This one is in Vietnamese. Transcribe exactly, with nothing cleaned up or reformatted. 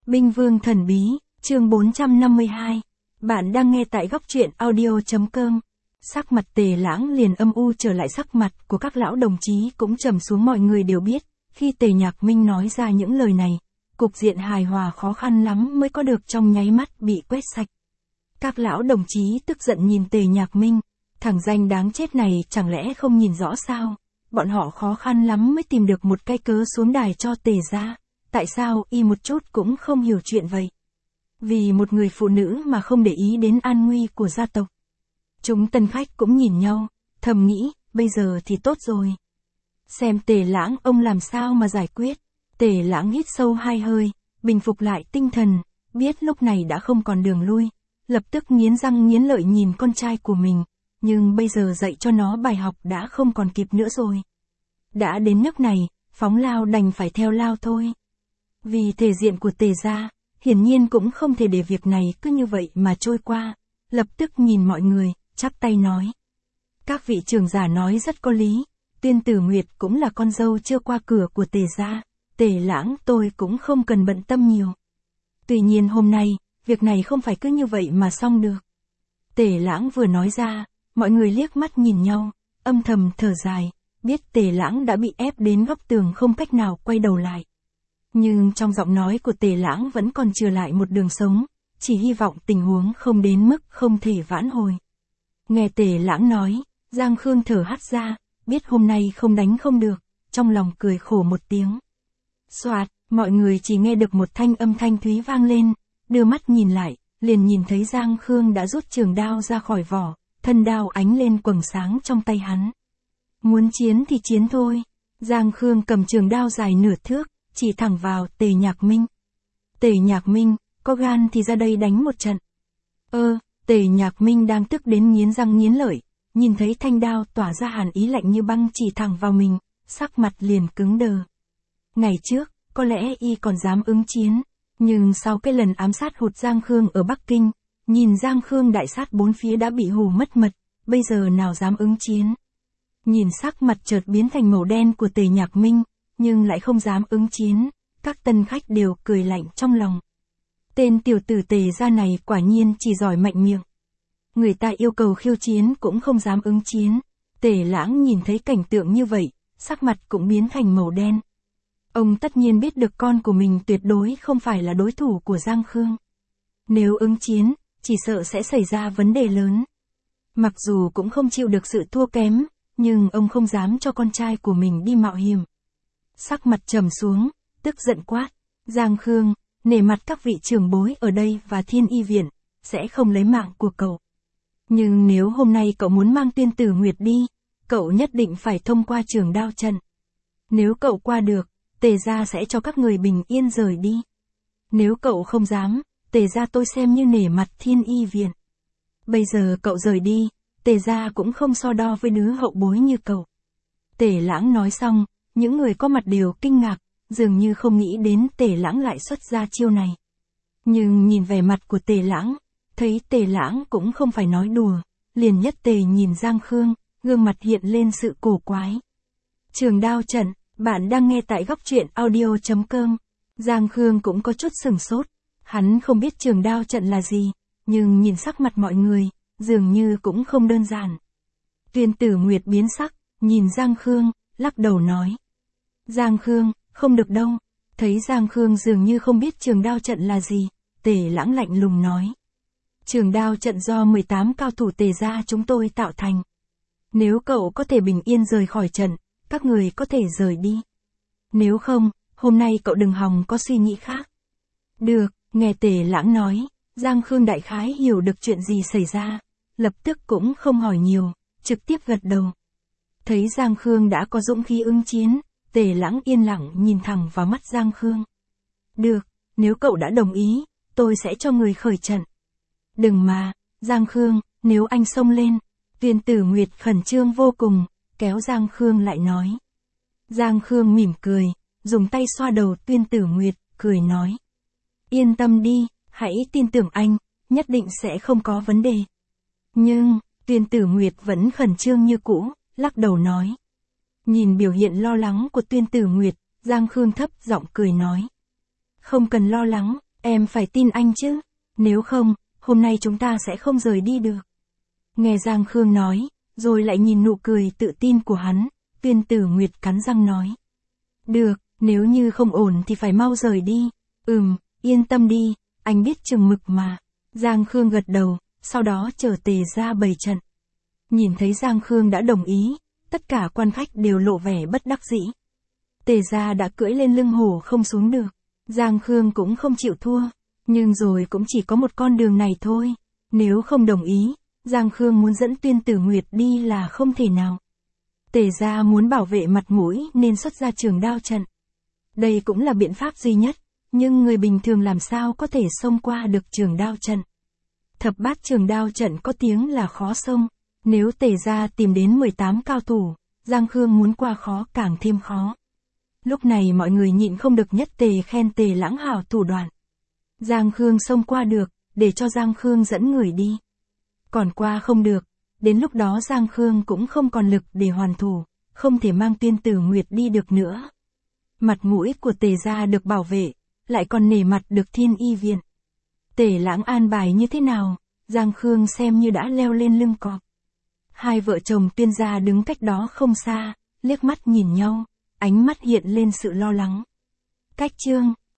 Binh Vương Thần Bí, chương bốn trăm năm mươi hai. Bạn đang nghe tại góc truyện audio.com. Sắc mặt Tề Lãng liền âm u trở lại, sắc mặt của các lão đồng chí cũng trầm xuống. Mọi người đều biết, khi Tề Nhạc Minh nói ra những lời này, cục diện hài hòa khó khăn lắm mới có được, trong nháy mắt bị quét sạch. Các lão đồng chí tức giận nhìn Tề Nhạc Minh, thằng danh đáng chết này chẳng lẽ không nhìn rõ sao? Bọn họ khó khăn lắm mới tìm được một cái cớ xuống đài cho Tề gia, tại sao y một chút cũng không hiểu chuyện vậy? Vì một người phụ nữ mà không để ý đến an nguy của gia tộc. Chúng tân khách cũng nhìn nhau, thầm nghĩ, bây giờ thì tốt rồi. Xem Tề Lãng ông làm sao mà giải quyết. Tề Lãng hít sâu hai hơi, bình phục lại tinh thần, biết lúc này đã không còn đường lui, lập tức nghiến răng nghiến lợi nhìn con trai của mình, nhưng bây giờ dạy cho nó bài học đã không còn kịp nữa rồi. Đã đến nước này, phóng lao đành phải theo lao thôi. Vì thể diện của Tề gia, hiển nhiên cũng không thể để việc này cứ như vậy mà trôi qua, lập tức nhìn mọi người, chắp tay nói. Các vị trưởng giả nói rất có lý, Tuyên Tử Nguyệt cũng là con dâu chưa qua cửa của Tề gia, Tề Lãng tôi cũng không cần bận tâm nhiều. Tuy nhiên hôm nay, việc này không phải cứ như vậy mà xong được. Tề Lãng vừa nói ra, mọi người liếc mắt nhìn nhau, âm thầm thở dài, biết Tề Lãng đã bị ép đến góc tường không cách nào quay đầu lại. Nhưng trong giọng nói của Tề Lãng vẫn còn chừa lại một đường sống, chỉ hy vọng tình huống không đến mức không thể vãn hồi. Nghe Tề Lãng nói, Giang Khương thở hắt ra, biết hôm nay không đánh không được, trong lòng cười khổ một tiếng. Soạt, mọi người chỉ nghe được một thanh âm thanh thúy vang lên, đưa mắt nhìn lại, liền nhìn thấy Giang Khương đã rút trường đao ra khỏi vỏ, thân đao ánh lên quầng sáng trong tay hắn. Muốn chiến thì chiến thôi. Giang Khương cầm trường đao dài nửa thước, chỉ thẳng vào Tề Nhạc Minh. Tề Nhạc Minh, có gan thì ra đây đánh một trận. Ơ, Tề Nhạc Minh đang tức đến nghiến răng nghiến lợi, nhìn thấy thanh đao tỏa ra hàn ý lạnh như băng chỉ thẳng vào mình, sắc mặt liền cứng đờ. Ngày trước, có lẽ y còn dám ứng chiến, nhưng sau cái lần ám sát hụt Giang Khương ở Bắc Kinh, nhìn Giang Khương đại sát bốn phía đã bị hù mất mật, bây giờ nào dám ứng chiến. Nhìn sắc mặt chợt biến thành màu đen của Tề Nhạc Minh, nhưng lại không dám ứng chiến, các tân khách đều cười lạnh trong lòng. Tên tiểu tử Tề gia này quả nhiên chỉ giỏi mạnh miệng. Người ta yêu cầu khiêu chiến cũng không dám ứng chiến. Tề Lãng nhìn thấy cảnh tượng như vậy, sắc mặt cũng biến thành màu đen. Ông tất nhiên biết được con của mình tuyệt đối không phải là đối thủ của Giang Khương. Nếu ứng chiến, chỉ sợ sẽ xảy ra vấn đề lớn. Mặc dù cũng không chịu được sự thua kém, nhưng ông không dám cho con trai của mình đi mạo hiểm. Sắc mặt trầm xuống, tức giận quát, Giang Khương, nể mặt các vị trưởng bối ở đây và Thiên Y Viện, sẽ không lấy mạng của cậu. Nhưng nếu hôm nay cậu muốn mang Tuyên Tử Nguyệt đi, cậu nhất định phải thông qua trường đao trận. Nếu cậu qua được, Tề gia sẽ cho các người bình yên rời đi. Nếu cậu không dám, Tề gia tôi xem như nể mặt Thiên Y Viện. Bây giờ cậu rời đi, Tề gia cũng không so đo với đứa hậu bối như cậu. Tề Lãng nói xong, những người có mặt đều kinh ngạc, dường như không nghĩ đến Tề Lãng lại xuất ra chiêu này. Nhưng nhìn vẻ mặt của Tề Lãng, thấy Tề Lãng cũng không phải nói đùa, liền nhất tề nhìn Giang Khương, gương mặt hiện lên sự cổ quái. Trường đao trận, bạn đang nghe tại góc truyện audio.com. Giang Khương cũng có chút sửng sốt, hắn không biết trường đao trận là gì, nhưng nhìn sắc mặt mọi người, dường như cũng không đơn giản. Tuyên Tử Nguyệt biến sắc, nhìn Giang Khương, lắc đầu nói. Giang Khương, không được đâu. Thấy Giang Khương dường như không biết trường đao trận là gì, Tề Lãng lạnh lùng nói. Trường đao trận do mười tám cao thủ Tề gia chúng tôi tạo thành. Nếu cậu có thể bình yên rời khỏi trận, các người có thể rời đi. Nếu không, hôm nay cậu đừng hòng có suy nghĩ khác. Được, nghe Tề Lãng nói, Giang Khương đại khái hiểu được chuyện gì xảy ra, lập tức cũng không hỏi nhiều, trực tiếp gật đầu. Thấy Giang Khương đã có dũng khí ứng chiến, Tề Lãng yên lặng nhìn thẳng vào mắt Giang Khương. Được, nếu cậu đã đồng ý, tôi sẽ cho người khởi trận. Đừng mà, Giang Khương, nếu anh xông lên. Tuyên Tử Nguyệt khẩn trương vô cùng, kéo Giang Khương lại nói. Giang Khương mỉm cười, dùng tay xoa đầu Tuyên Tử Nguyệt, cười nói. Yên tâm đi, hãy tin tưởng anh, nhất định sẽ không có vấn đề. Nhưng, Tuyên Tử Nguyệt vẫn khẩn trương như cũ, lắc đầu nói. Nhìn biểu hiện lo lắng của Tuyên Tử Nguyệt, Giang Khương thấp giọng cười nói. Không cần lo lắng, Em phải tin anh chứ, nếu không, hôm nay chúng ta sẽ không rời đi được. Nghe Giang Khương nói, rồi lại nhìn nụ cười tự tin của hắn, Tuyên Tử Nguyệt cắn răng nói. Được, nếu như không ổn thì phải mau rời đi. Ừm, yên tâm đi, anh biết chừng mực mà. Giang Khương gật đầu, sau đó chờ Tề gia bày trận. Nhìn thấy Giang Khương đã đồng ý, tất cả quan khách đều lộ vẻ bất đắc dĩ. Tề gia đã cưỡi lên lưng hổ không xuống được. Giang Khương cũng không chịu thua, nhưng rồi cũng chỉ có một con đường này thôi. Nếu không đồng ý, Giang Khương muốn dẫn Tuyên Tử Nguyệt đi là không thể nào. Tề gia muốn bảo vệ mặt mũi nên xuất ra trường đao trận. Đây cũng là biện pháp duy nhất, nhưng người bình thường làm sao có thể xông qua được trường đao trận. Thập bát trường đao trận có tiếng là khó xông, nếu Tề gia tìm đến mười tám cao thủ, Giang Khương muốn qua khó càng thêm khó. Lúc này mọi người nhịn không được nhất tề khen Tề Lãng hảo thủ đoạn. Giang Khương xông qua được, để cho Giang Khương dẫn người đi. Còn qua không được, đến lúc đó Giang Khương cũng không còn lực để hoàn thủ, không thể mang Tuyên Tử Nguyệt đi được nữa. Mặt mũi của Tề gia được bảo vệ, lại còn nể mặt được Thiên Y viện. Tề Lãng an bài như thế nào, Giang Khương xem như đã leo lên lưng cọp. Hai vợ chồng Tuyên gia đứng cách đó không xa, liếc mắt nhìn nhau, ánh mắt hiện lên sự lo lắng. Cách chương